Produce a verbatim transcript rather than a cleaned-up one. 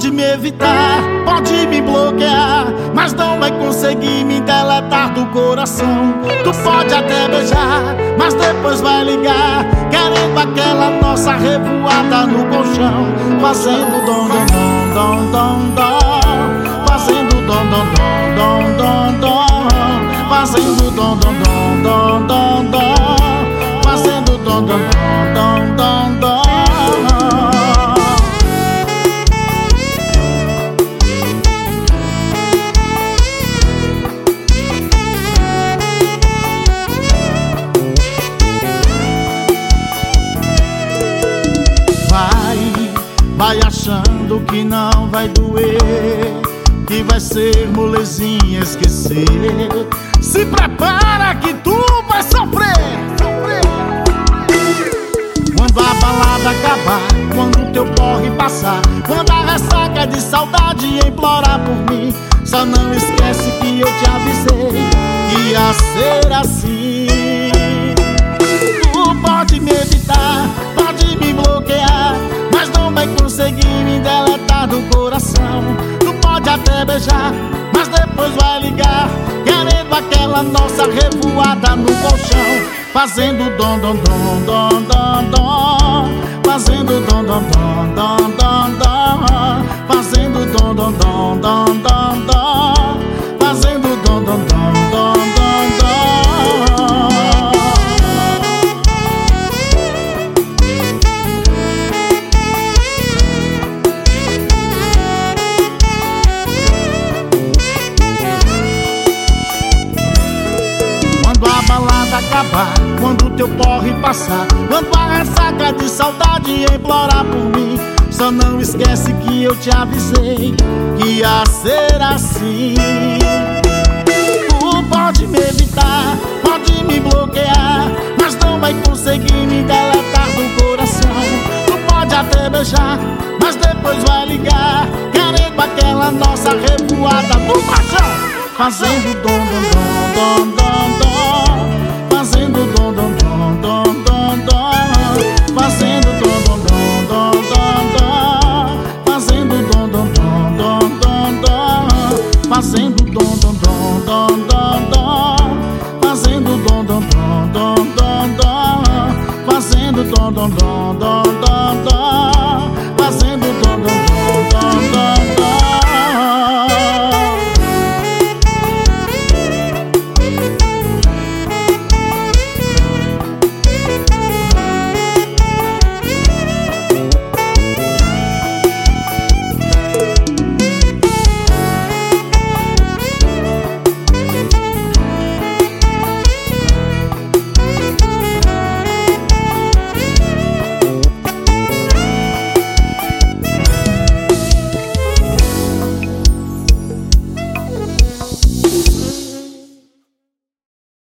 pode me evitar, pode me bloquear, mas não vai conseguir me deletar do coração. Tu pode até beijar, mas depois vai ligar, querendo aquela nossa revoada no colchão, fazendo dom dom dom dom dom, fazendo dom dom dom dom dom, fazendo dom dom dom dom dom, fazendo dom dom dom dom dom. Vai achando que não vai doer, que vai ser molezinha esquecer. Se prepara que tu vai sofrer, sofrer. Quando a balada acabar, quando teu porre passar, quando a ressaca de saudade implorar por mim, só não esquece que eu te avisei que ia ser assim. Tu pode me evitar, pode me bloquear, mas não vai conseguir me deletar do coração. Tu pode até beijar, mas depois vai ligar, querendo aquela nossa revoada no colchão, fazendo dom dom dom dom dom dom, fazendo dom dom dom dom dom dom, fazendo dom dom dom dom dom dom, fazendo dom dom dom dom dom dom. Acabar, quando teu porre passar, quando a ressaca de saudade implorar por mim, só não esquece que eu te avisei que ia ser assim. Tu pode me evitar, pode me bloquear, mas não vai conseguir me deletar do coração. Tu pode até beijar, mas depois vai ligar, querendo aquela nossa revoada do colchão, fazendo dom dom dom dom dom dom, fazendo dom dom dom dom dom dom, fazendo dom dom dom dom dom dom, fazendo dom dom dom dom dom dom, fazendo dom dom dom dom dom dom, fazendo dom dom dom dom dom dom, fazendo dom dom dom dom dom.